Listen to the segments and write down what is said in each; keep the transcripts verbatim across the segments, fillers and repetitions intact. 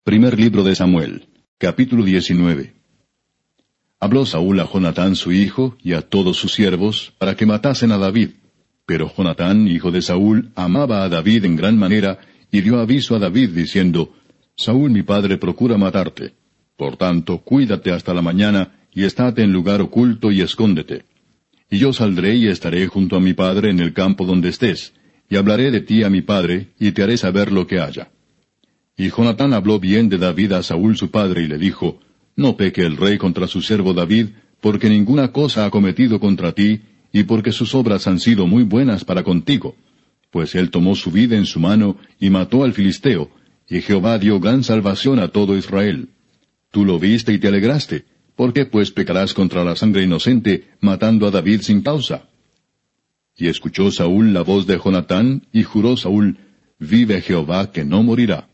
Primer libro de Samuel, capítulo diecinueve. Habló Saúl a Jonatán su hijo y a todos sus siervos para que matasen a David. Pero Jonatán, hijo de Saúl, amaba a David en gran manera, y dio aviso a David diciendo, Saúl mi padre procura matarte. Por tanto, cuídate hasta la mañana, y estate en lugar oculto y escóndete. Y yo saldré y estaré junto a mi padre en el campo donde estés, y hablaré de ti a mi padre, y te haré saber lo que haya. Y Jonatán habló bien de David a Saúl su padre, y le dijo, No peque el rey contra su siervo David, porque ninguna cosa ha cometido contra ti, y porque sus obras han sido muy buenas para contigo. Pues él tomó su vida en su mano, y mató al filisteo, y Jehová dio gran salvación a todo Israel. Tú lo viste y te alegraste. ¿Por qué pues pecarás contra la sangre inocente, matando a David sin causa? Y escuchó Saúl la voz de Jonatán, y juró Saúl, Vive Jehová que no morirá.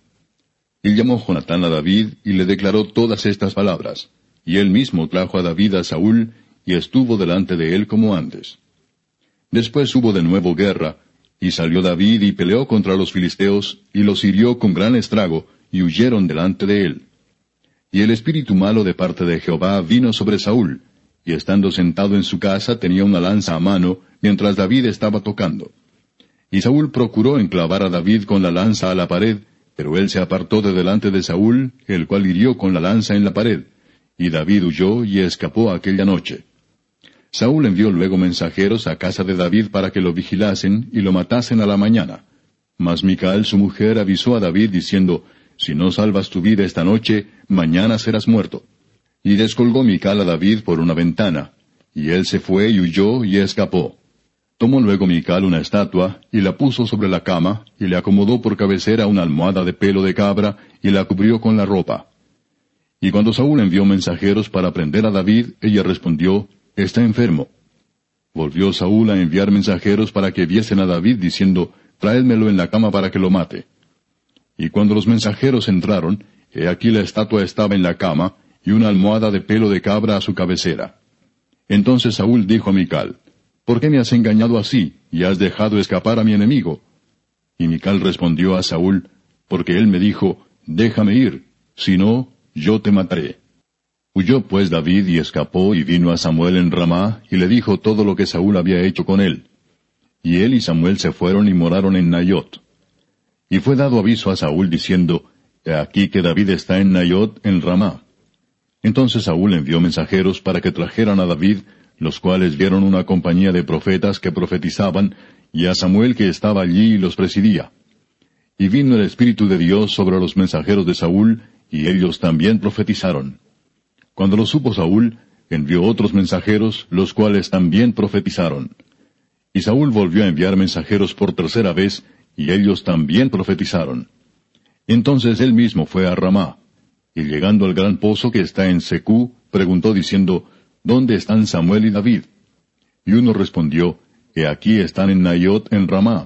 Y llamó Jonatán a David, y le declaró todas estas palabras. Y él mismo trajo a David a Saúl, y estuvo delante de él como antes. Después hubo de nuevo guerra, y salió David y peleó contra los filisteos, y los hirió con gran estrago, y huyeron delante de él. Y el espíritu malo de parte de Jehová vino sobre Saúl, y estando sentado en su casa tenía una lanza a mano, mientras David estaba tocando. Y Saúl procuró enclavar a David con la lanza a la pared, pero él se apartó de delante de Saúl, el cual hirió con la lanza en la pared, y David huyó y escapó aquella noche. Saúl envió luego mensajeros a casa de David para que lo vigilasen y lo matasen a la mañana. Mas Mical su mujer avisó a David diciendo, Si no salvas tu vida esta noche, mañana serás muerto. Y descolgó Mical a David por una ventana, y él se fue y huyó y escapó. Tomó luego Mical una estatua, y la puso sobre la cama, y le acomodó por cabecera una almohada de pelo de cabra, y la cubrió con la ropa. Y cuando Saúl envió mensajeros para prender a David, ella respondió, Está enfermo. Volvió Saúl a enviar mensajeros para que viesen a David, diciendo, Traédmelo en la cama para que lo mate. Y cuando los mensajeros entraron, he aquí la estatua estaba en la cama, y una almohada de pelo de cabra a su cabecera. Entonces Saúl dijo a Mical, ¿Por qué me has engañado así, y has dejado escapar a mi enemigo? Y Mical respondió a Saúl, Porque él me dijo, Déjame ir, si no, yo te mataré. Huyó pues David y escapó y vino a Samuel en Ramá, y le dijo todo lo que Saúl había hecho con él. Y él y Samuel se fueron y moraron en Nayot. Y fue dado aviso a Saúl diciendo, He aquí que David está en Nayot en Ramá. Entonces Saúl envió mensajeros para que trajeran a David, los cuales vieron una compañía de profetas que profetizaban, y a Samuel que estaba allí y los presidía. Y vino el Espíritu de Dios sobre los mensajeros de Saúl, y ellos también profetizaron. Cuando lo supo Saúl, envió otros mensajeros, los cuales también profetizaron. Y Saúl volvió a enviar mensajeros por tercera vez, y ellos también profetizaron. Entonces él mismo fue a Ramá, y llegando al gran pozo que está en Secú, preguntó diciendo, ¿Dónde están Samuel y David? Y uno respondió, He aquí están en Nayot en Ramá.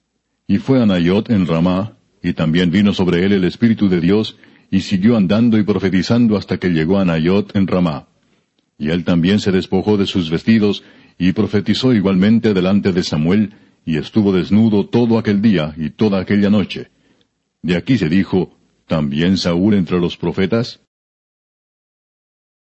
Y fue a Nayot en Ramá, y también vino sobre él el Espíritu de Dios, y siguió andando y profetizando hasta que llegó a Nayot en Ramá. Y él también se despojó de sus vestidos, y profetizó igualmente delante de Samuel, y estuvo desnudo todo aquel día y toda aquella noche. De aquí se dijo, ¿también Saúl entre los profetas?